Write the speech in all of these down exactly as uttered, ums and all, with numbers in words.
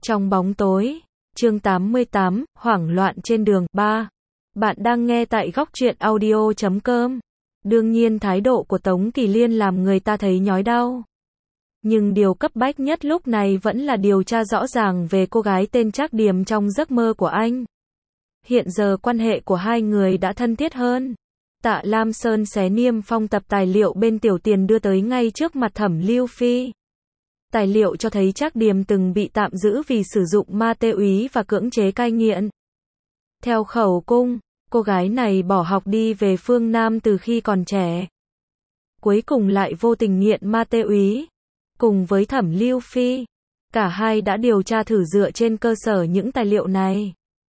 Trong bóng tối, chương tám mươi tám, hoảng loạn trên đường, ba. Bạn đang nghe tại góc truyện audio chấm com. Đương nhiên thái độ của Tống Kỳ Liên làm người ta thấy nhói đau. Nhưng điều cấp bách nhất lúc này vẫn là điều tra rõ ràng về cô gái tên Trác Điềm trong giấc mơ của anh. Hiện giờ quan hệ của hai người đã thân thiết hơn. Tạ Lam Sơn xé niêm phong tập tài liệu bên Tiểu Tiền đưa tới ngay trước mặt Thẩm Lưu Phi. Tài liệu cho thấy Trác Điềm từng bị tạm giữ vì sử dụng ma túy và cưỡng chế cai nghiện. Theo khẩu cung, cô gái này bỏ học đi về phương Nam từ khi còn trẻ. Cuối cùng lại vô tình nghiện ma túy. Cùng với Thẩm Lưu Phi, cả hai đã điều tra thử dựa trên cơ sở những tài liệu này.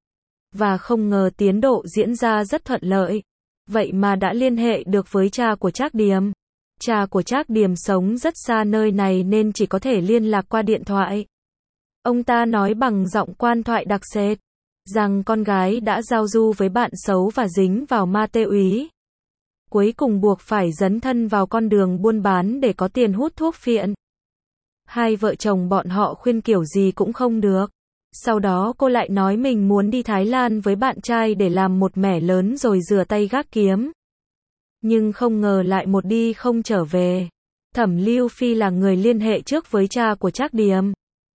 Và không ngờ tiến độ diễn ra rất thuận lợi. Vậy mà đã liên hệ được với cha của Trác Điềm. Cha của Trác Điềm sống rất xa nơi này nên chỉ có thể liên lạc qua điện thoại. Ông ta nói bằng giọng quan thoại đặc sệt, rằng con gái đã giao du với bạn xấu và dính vào ma túy. Cuối cùng buộc phải dấn thân vào con đường buôn bán để có tiền hút thuốc phiện. Hai vợ chồng bọn họ khuyên kiểu gì cũng không được. Sau đó cô lại nói mình muốn đi Thái Lan với bạn trai để làm một mẻ lớn rồi rửa tay gác kiếm. Nhưng không ngờ lại một đi không trở về. Thẩm Lưu Phi là người liên hệ trước với cha của Trác Điềm.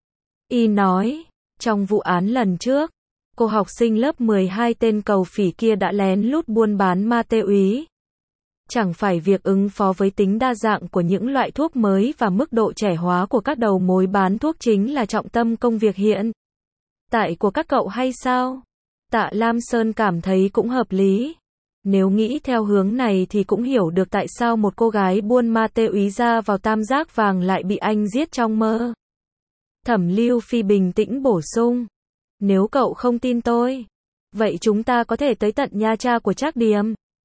Y nói, trong vụ án lần trước, cô học sinh lớp mười hai tên cầu phỉ kia đã lén lút buôn bán ma túy. Chẳng phải việc ứng phó với tính đa dạng của những loại thuốc mới và mức độ trẻ hóa của các đầu mối bán thuốc chính là trọng tâm công việc hiện tại của các cậu hay sao? Tạ Lam Sơn cảm thấy cũng hợp lý. Nếu nghĩ theo hướng này thì cũng hiểu được tại sao một cô gái buôn ma túy ra vào tam giác vàng lại bị anh giết trong mơ. Thẩm Lưu Phi bình tĩnh bổ sung. Nếu cậu không tin tôi, vậy chúng ta có thể tới tận nhà cha của Trác Điềm.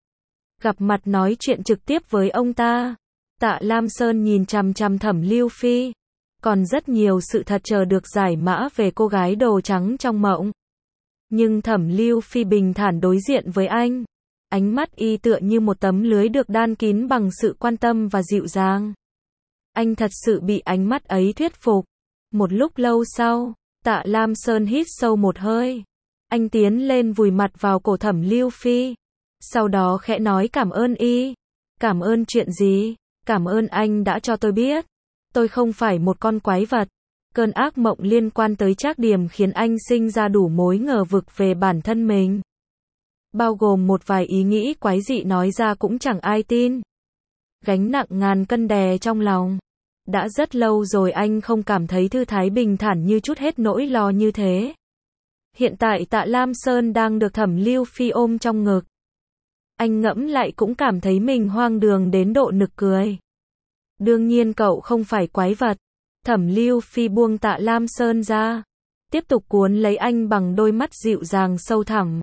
Gặp mặt nói chuyện trực tiếp với ông ta. Tạ Lam Sơn nhìn chằm chằm Thẩm Lưu Phi. Còn rất nhiều sự thật chờ được giải mã về cô gái đồ trắng trong mộng. Nhưng Thẩm Lưu Phi bình thản đối diện với anh. Ánh mắt y tựa như một tấm lưới được đan kín bằng sự quan tâm và dịu dàng. Anh thật sự bị ánh mắt ấy thuyết phục. Một lúc lâu sau, Tạ Lam Sơn hít sâu một hơi. Anh tiến lên vùi mặt vào cổ Thẩm Lưu Phi. Sau đó khẽ nói cảm ơn y. Cảm ơn chuyện gì? Cảm ơn anh đã cho tôi biết. Tôi không phải một con quái vật. Cơn ác mộng liên quan tới Trác Điềm khiến anh sinh ra đủ mối ngờ vực về bản thân mình. Bao gồm một vài ý nghĩ quái dị nói ra cũng chẳng ai tin. Gánh nặng ngàn cân đè trong lòng. Đã rất lâu rồi anh không cảm thấy thư thái bình thản như chút hết nỗi lo như thế. Hiện tại Tạ Lam Sơn đang được Thẩm Lưu Phi ôm trong ngực. Anh ngẫm lại cũng cảm thấy mình hoang đường đến độ nực cười. Đương nhiên cậu không phải quái vật. Thẩm Lưu Phi buông Tạ Lam Sơn ra. Tiếp tục cuốn lấy anh bằng đôi mắt dịu dàng sâu thẳm.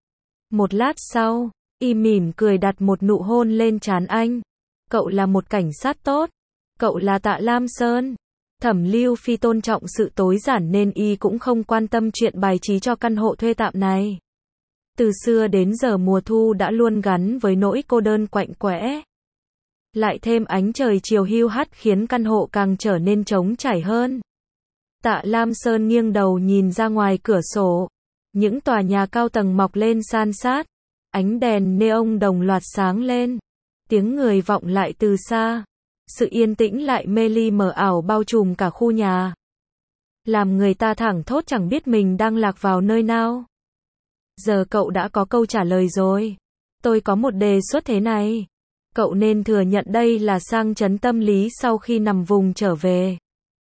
Một lát sau, y mỉm cười đặt một nụ hôn lên trán anh. Cậu là một cảnh sát tốt. Cậu là Tạ Lam Sơn. Thẩm Lưu Phi tôn trọng sự tối giản nên y cũng không quan tâm chuyện bài trí cho căn hộ thuê tạm này. Từ xưa đến giờ mùa thu đã luôn gắn với nỗi cô đơn quạnh quẽ. Lại thêm ánh trời chiều hiu hắt khiến căn hộ càng trở nên trống trải hơn. Tạ Lam Sơn nghiêng đầu nhìn ra ngoài cửa sổ. Những tòa nhà cao tầng mọc lên san sát. Ánh đèn neon đồng loạt sáng lên. Tiếng người vọng lại từ xa. Sự yên tĩnh lại mê ly mờ ảo bao trùm cả khu nhà. Làm người ta thảng thốt chẳng biết mình đang lạc vào nơi nào. Giờ cậu đã có câu trả lời rồi. Tôi có một đề xuất thế này. Cậu nên thừa nhận đây là sang chấn tâm lý sau khi nằm vùng trở về.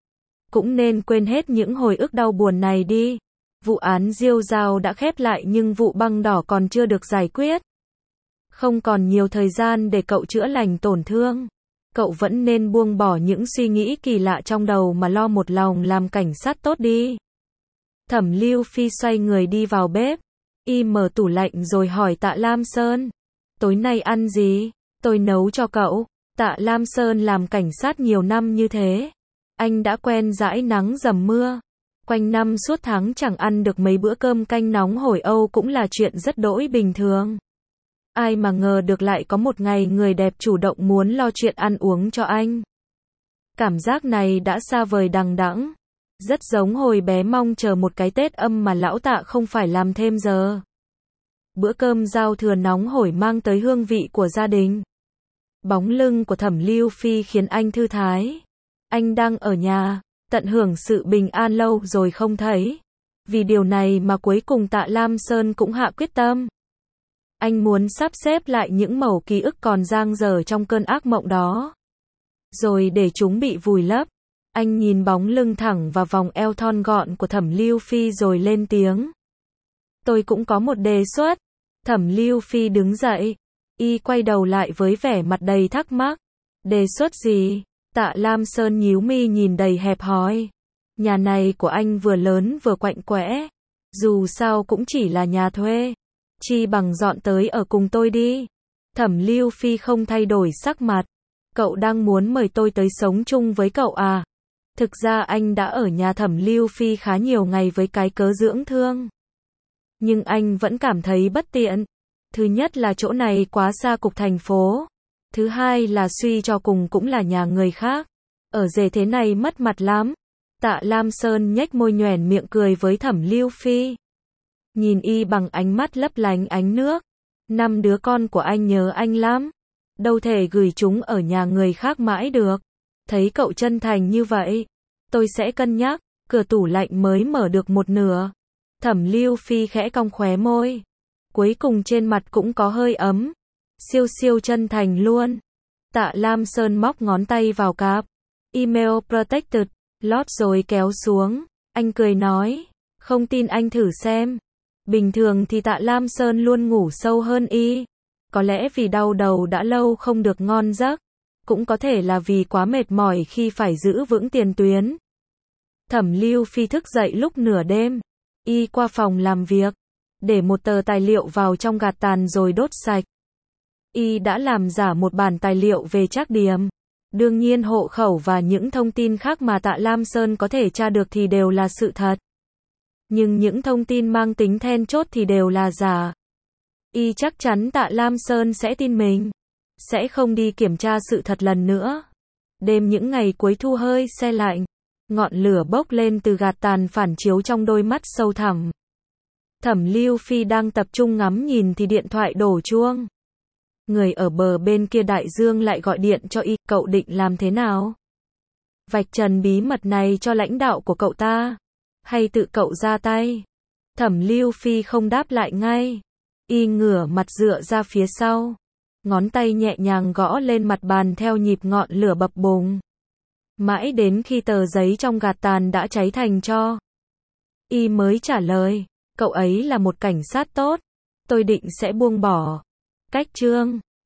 Cũng nên quên hết những hồi ức đau buồn này đi. Vụ án Diêu Dao đã khép lại nhưng vụ băng đỏ còn chưa được giải quyết. Không còn nhiều thời gian để cậu chữa lành tổn thương. Cậu vẫn nên buông bỏ những suy nghĩ kỳ lạ trong đầu mà lo một lòng làm cảnh sát tốt đi. Thẩm Lưu Phi xoay người đi vào bếp. Y mở tủ lạnh rồi hỏi Tạ Lam Sơn. Tối nay ăn gì? Tôi nấu cho cậu. Tạ Lam Sơn làm cảnh sát nhiều năm như thế. Anh đã quen dãi nắng dầm mưa. Quanh năm suốt tháng chẳng ăn được mấy bữa cơm canh nóng hổi Âu cũng là chuyện rất đỗi bình thường. Ai mà ngờ được lại có một ngày người đẹp chủ động muốn lo chuyện ăn uống cho anh. Cảm giác này đã xa vời đằng đẵng. Rất giống hồi bé mong chờ một cái Tết âm mà lão Tạ không phải làm thêm giờ. Bữa cơm giao thừa nóng hổi mang tới hương vị của gia đình. Bóng lưng của Thẩm Lưu Phi khiến anh thư thái. Anh đang ở nhà, tận hưởng sự bình an lâu rồi không thấy. Vì điều này mà cuối cùng Tạ Lam Sơn cũng hạ quyết tâm. Anh muốn sắp xếp lại những mẩu ký ức còn dang dở trong cơn ác mộng đó. Rồi để chúng bị vùi lấp. Anh nhìn bóng lưng thẳng và vòng eo thon gọn của Thẩm Lưu Phi rồi lên tiếng. Tôi cũng có một đề xuất. Thẩm Lưu Phi đứng dậy. Y quay đầu lại với vẻ mặt đầy thắc mắc. Đề xuất gì? Tạ Lam Sơn nhíu mi nhìn đầy hẹp hòi. Nhà này của anh vừa lớn vừa quạnh quẽ. Dù sao cũng chỉ là nhà thuê. Chi bằng dọn tới ở cùng tôi đi. Thẩm Lưu Phi không thay đổi sắc mặt. Cậu đang muốn mời tôi tới sống chung với cậu à? Thực ra anh đã ở nhà Thẩm Lưu Phi khá nhiều ngày với cái cớ dưỡng thương. Nhưng anh vẫn cảm thấy bất tiện. Thứ nhất là chỗ này quá xa cục thành phố. Thứ hai là suy cho cùng cũng là nhà người khác. Ở rể thế này mất mặt lắm. Tạ Lam Sơn nhếch môi nhoẻn miệng cười với Thẩm Lưu Phi. Nhìn y bằng ánh mắt lấp lánh ánh nước. Năm đứa con của anh nhớ anh lắm. Đâu thể gửi chúng ở nhà người khác mãi được. Thấy cậu chân thành như vậy, tôi sẽ cân nhắc. Cửa tủ lạnh mới mở được một nửa. Thẩm Lưu Phi khẽ cong khóe môi. Cuối cùng trên mặt cũng có hơi ấm. Siêu siêu chân thành luôn. Tạ Lam Sơn móc ngón tay vào cặp Email Protected Lót rồi kéo xuống. Anh cười nói. Không tin anh thử xem. Bình thường thì Tạ Lam Sơn luôn ngủ sâu hơn y. Có lẽ vì đau đầu đã lâu không được ngon giấc. Cũng có thể là vì quá mệt mỏi khi phải giữ vững tiền tuyến. Thẩm Lưu Phi thức dậy lúc nửa đêm. Y qua phòng làm việc. Để một tờ tài liệu vào trong gạt tàn rồi đốt sạch. Y đã làm giả một bản tài liệu về Trác Điểm. Đương nhiên hộ khẩu và những thông tin khác mà Tạ Lam Sơn có thể tra được thì đều là sự thật. Nhưng những thông tin mang tính then chốt thì đều là giả. Y chắc chắn Tạ Lam Sơn sẽ tin mình. Sẽ không đi kiểm tra sự thật lần nữa. Đêm những ngày cuối thu hơi se lạnh. Ngọn lửa bốc lên từ gạt tàn phản chiếu trong đôi mắt sâu thẳm. Thẩm Lưu Phi đang tập trung ngắm nhìn thì điện thoại đổ chuông. Người ở bờ bên kia đại dương lại gọi điện cho y. Cậu định làm thế nào? Vạch trần bí mật này cho lãnh đạo của cậu ta? Hay tự cậu ra tay? Thẩm Lưu Phi không đáp lại ngay. Y ngửa mặt dựa ra phía sau. Ngón tay nhẹ nhàng gõ lên mặt bàn theo nhịp ngọn lửa bập bùng. Mãi đến khi tờ giấy trong gạt tàn đã cháy thành tro. Y mới trả lời. Cậu ấy là một cảnh sát tốt. Tôi định sẽ buông bỏ. Cách chương